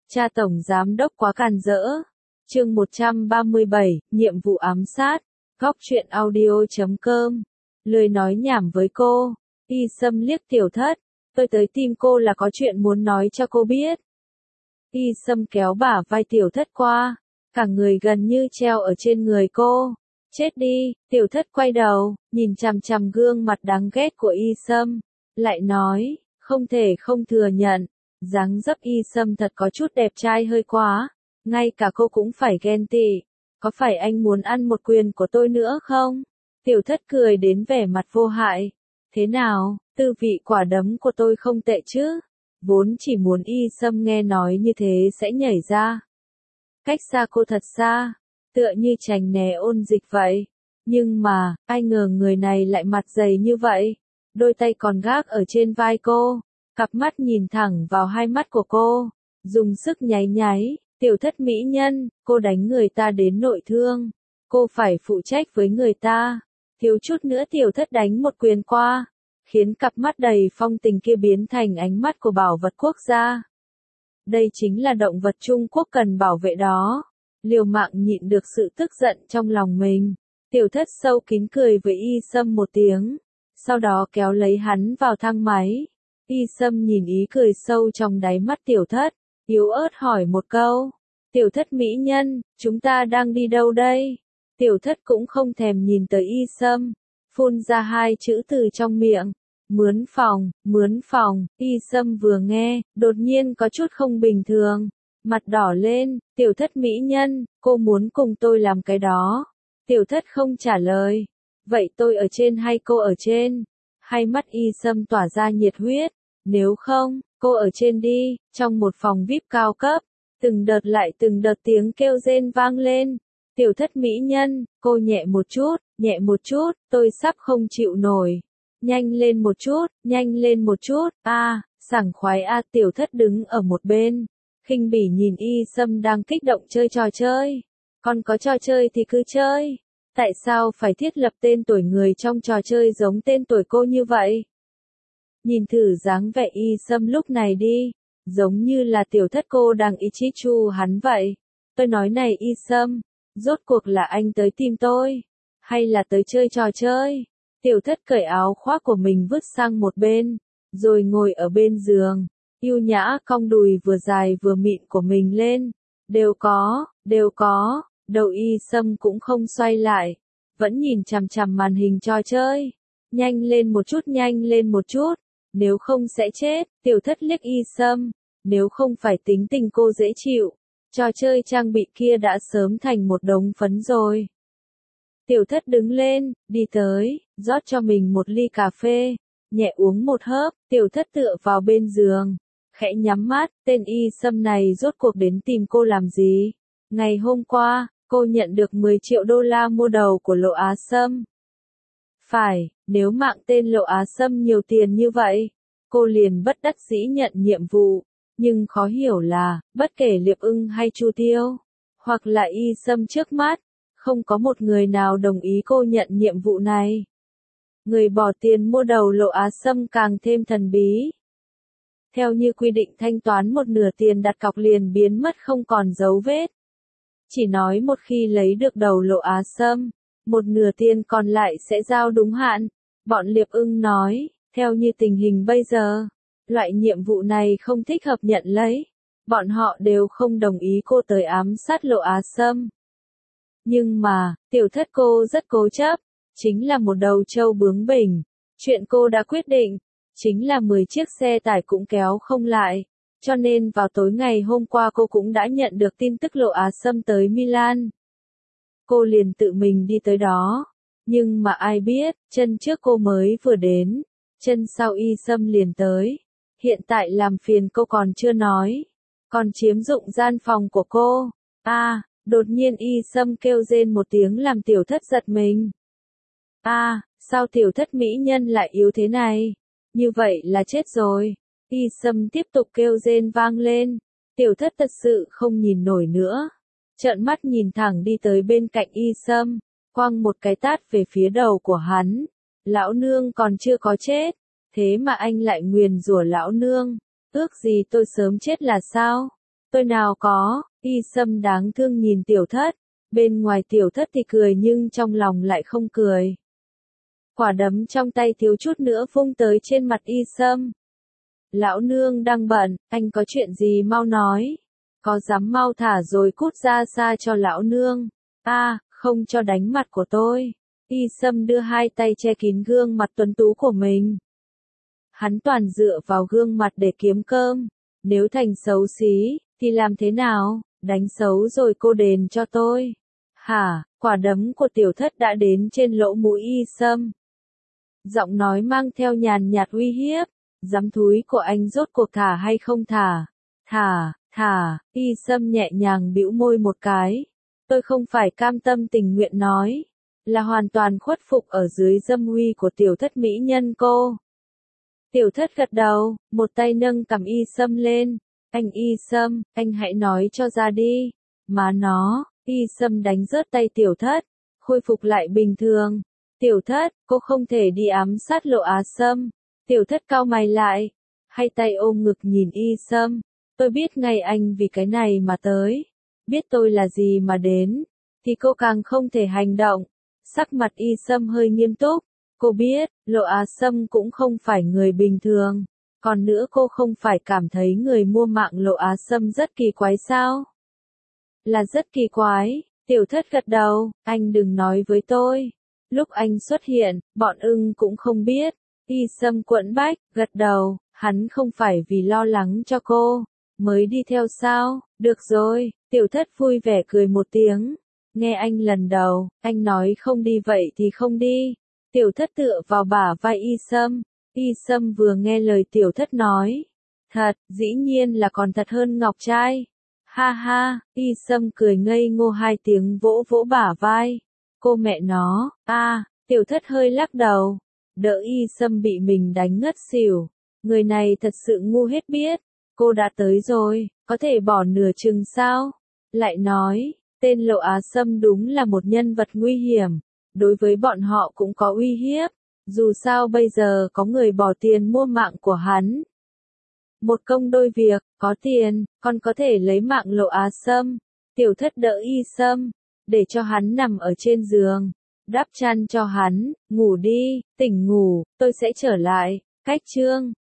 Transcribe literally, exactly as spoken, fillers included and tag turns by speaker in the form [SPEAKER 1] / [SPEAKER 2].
[SPEAKER 1] Cha tổng giám đốc quá càn rỡ. Chương một trăm ba mươi bảy, nhiệm vụ ám sát. Góc truyện audio chấm com. Lười nói nhảm với cô. Y Sâm liếc Tiểu Thất. Tôi tới tìm cô là có chuyện muốn nói cho cô biết. Y Sâm kéo bả vai Tiểu Thất qua. Cả người gần như treo ở trên người cô. Chết đi. Tiểu Thất quay đầu, nhìn chằm chằm gương mặt đáng ghét của Y Sâm. Lại nói, không thể không thừa nhận. Dáng dấp Y Sâm thật có chút đẹp trai hơi quá. Ngay cả cô cũng phải ghen tị. Có phải anh muốn ăn một quyền của tôi nữa không? Tiểu Thất cười đến vẻ mặt vô hại. Thế nào, tư vị quả đấm của tôi không tệ chứ? Vốn chỉ muốn Y Sâm nghe nói như thế sẽ nhảy ra. Cách xa cô thật xa, tựa như tránh né ôn dịch vậy. Nhưng mà, ai ngờ người này lại mặt dày như vậy. Đôi tay còn gác ở trên vai cô. Cặp mắt nhìn thẳng vào hai mắt của cô. Dùng sức nháy nháy. Tiểu Thất mỹ nhân, cô đánh người ta đến nội thương. Cô phải phụ trách với người ta. Thiếu chút nữa Tiểu Thất đánh một quyền qua. Khiến cặp mắt đầy phong tình kia biến thành ánh mắt của bảo vật quốc gia. Đây chính là động vật Trung Quốc cần bảo vệ đó. Liều mạng nhịn được sự tức giận trong lòng mình. Tiểu Thất sâu kín cười với Y Sâm một tiếng. Sau đó kéo lấy hắn vào thang máy. Y Sâm nhìn ý cười sâu trong đáy mắt Tiểu Thất. Yếu ớt hỏi một câu. Tiểu Thất mỹ nhân, chúng ta đang đi đâu đây? Tiểu Thất cũng không thèm nhìn tới Y Sâm. Phun ra hai chữ từ trong miệng. Mướn phòng, mướn phòng. Y Sâm vừa nghe, đột nhiên có chút không bình thường. Mặt đỏ lên. Tiểu Thất mỹ nhân, cô muốn cùng tôi làm cái đó. Tiểu Thất không trả lời. Vậy tôi ở trên hay cô ở trên? Hai mắt Y Sâm tỏa ra nhiệt huyết. Nếu không, cô ở trên đi. Trong một phòng vi ai pi cao cấp. Từng đợt lại từng đợt tiếng kêu rên vang lên. Tiểu Thất mỹ nhân, cô nhẹ một chút, nhẹ một chút, tôi sắp không chịu nổi. Nhanh lên một chút, nhanh lên một chút, a, à, sảng khoái a. Tiểu Thất đứng ở một bên, khinh bỉ nhìn Y Sâm đang kích động chơi trò chơi. Còn có trò chơi thì cứ chơi. Tại sao phải thiết lập tên tuổi người trong trò chơi giống tên tuổi cô như vậy? Nhìn thử dáng vẻ Y Sâm lúc này đi. Giống như là Tiểu Thất cô đang ý chí chu hắn vậy. Tôi nói này Y Sâm, rốt cuộc là anh tới tìm tôi, hay là tới chơi trò chơi? Tiểu Thất cởi áo khoác của mình vứt sang một bên, rồi ngồi ở bên giường, yêu nhã cong đùi vừa dài vừa mịn của mình lên. Đều có, đều có, đầu Y Sâm cũng không xoay lại, vẫn nhìn chằm chằm màn hình trò chơi. Nhanh lên một chút, nhanh lên một chút, nếu không sẽ chết. Tiểu Thất liếc Y Sâm. Nếu không phải tính tình cô dễ chịu, trò chơi trang bị kia đã sớm thành một đống phấn rồi. Tiểu Thất đứng lên, đi tới, rót cho mình một ly cà phê, nhẹ uống một hớp. Tiểu Thất tựa vào bên giường, khẽ nhắm mắt. Tên Y Sâm này rốt cuộc đến tìm cô làm gì? Ngày hôm qua, cô nhận được mười triệu đô la mua đầu của Lộ Á Sâm. Phải, nếu mạng tên Lộ Á Sâm nhiều tiền như vậy, cô liền bất đắc dĩ nhận nhiệm vụ. Nhưng khó hiểu là, bất kể Liệp Ưng hay Chu Tiêu, hoặc là Y Sâm trước mắt, không có một người nào đồng ý cô nhận nhiệm vụ này. Người bỏ tiền mua đầu Lộ Á Sâm càng thêm thần bí. Theo như quy định thanh toán một nửa tiền đặt cọc liền biến mất không còn dấu vết. Chỉ nói một khi lấy được đầu Lộ Á Sâm, một nửa tiền còn lại sẽ giao đúng hạn. Bọn Liệp Ưng nói, theo như tình hình bây giờ, loại nhiệm vụ này không thích hợp nhận lấy. Bọn họ đều không đồng ý cô tới ám sát Lộ Á Sâm. Nhưng mà, Tiểu Thất cô rất cố chấp. Chính là một đầu trâu bướng bỉnh. Chuyện cô đã quyết định. Chính là mười chiếc xe tải cũng kéo không lại. Cho nên vào tối ngày hôm qua cô cũng đã nhận được tin tức Lộ Á Sâm tới Milan. Cô liền tự mình đi tới đó. Nhưng mà ai biết, chân trước cô mới vừa đến. Chân sau Y Sâm liền tới. Hiện tại làm phiền cô còn chưa nói. Còn chiếm dụng gian phòng của cô. a à, đột nhiên Y Sâm kêu rên một tiếng làm Tiểu Thất giật mình. a à, sao Tiểu Thất mỹ nhân lại yếu thế này? Như vậy là chết rồi. Y Sâm tiếp tục kêu rên vang lên. Tiểu Thất thật sự không nhìn nổi nữa. Trợn mắt nhìn thẳng đi tới bên cạnh Y Sâm. Quăng một cái tát về phía đầu của hắn. Lão nương còn chưa có chết. Thế mà anh lại nguyền rủa lão nương. Ước gì tôi sớm chết là sao? Tôi nào có, Y Sâm đáng thương nhìn tiểu thất, bên ngoài tiểu thất thì cười nhưng trong lòng lại không cười. Quả đấm trong tay thiếu chút nữa vung tới trên mặt Y Sâm. Lão nương đang bận, anh có chuyện gì mau nói. Có dám mau thả rồi cút ra xa cho lão nương. A, không cho đánh mặt của tôi. Y Sâm đưa hai tay che kín gương mặt tuấn tú của mình. Hắn toàn dựa vào gương mặt để kiếm cơm. Nếu thành xấu xí, thì làm thế nào? Đánh xấu rồi cô đền cho tôi. Hả, quả đấm của tiểu thất đã đến trên lỗ mũi Y Sâm. Giọng nói mang theo nhàn nhạt uy hiếp. Dám thúi của anh rốt cuộc thả hay không thả? Thả, thả, Y Sâm nhẹ nhàng bĩu môi một cái. Tôi không phải cam tâm tình nguyện nói. Là hoàn toàn khuất phục ở dưới dâm uy của tiểu thất mỹ nhân cô. Tiểu thất gật đầu, một tay nâng cầm Y Sâm lên. Anh Y Sâm, anh hãy nói cho ra đi. Má nó, Y Sâm đánh rớt tay tiểu thất, khôi phục lại bình thường. Tiểu thất, cô không thể đi ám sát Lộ Á Sâm. Tiểu thất cau mày lại, hai tay ôm ngực nhìn Y Sâm. Tôi biết ngày anh vì cái này mà tới. Biết tôi là gì mà đến, thì cô càng không thể hành động. Sắc mặt Y Sâm hơi nghiêm túc. Cô biết, Lộ Á Sâm cũng không phải người bình thường. Còn nữa cô không phải cảm thấy người mua mạng Lộ Á Sâm rất kỳ quái sao? Là rất kỳ quái, tiểu thất gật đầu, anh đừng nói với tôi. Lúc anh xuất hiện, bọn ưng cũng không biết. Y Sâm quẫn bách, gật đầu, hắn không phải vì lo lắng cho cô, mới đi theo sao? Được rồi, tiểu thất vui vẻ cười một tiếng. Nghe anh lần đầu, anh nói không đi vậy thì không đi. Tiểu thất tựa vào bả vai Y Sâm. Y Sâm vừa nghe lời tiểu thất nói. Thật, dĩ nhiên là còn thật hơn ngọc trai. Ha ha, Y Sâm cười ngây ngô hai tiếng vỗ vỗ bả vai. Cô mẹ nó, a, tiểu thất hơi lắc đầu. Đỡ Y Sâm bị mình đánh ngất xỉu. Người này thật sự ngu hết biết. Cô đã tới rồi, có thể bỏ nửa chừng sao? Lại nói, tên Lộ Á Sâm đúng là một nhân vật nguy hiểm. Đối với bọn họ cũng có uy hiếp. Dù sao bây giờ có người bỏ tiền mua mạng của hắn. Một công đôi việc, có tiền, còn có thể lấy mạng Lộ Á Sâm. Tiểu thất đỡ Y Sâm, để cho hắn nằm ở trên giường. Đắp chăn cho hắn, ngủ đi, tỉnh ngủ, tôi sẽ trở lại. Cách chương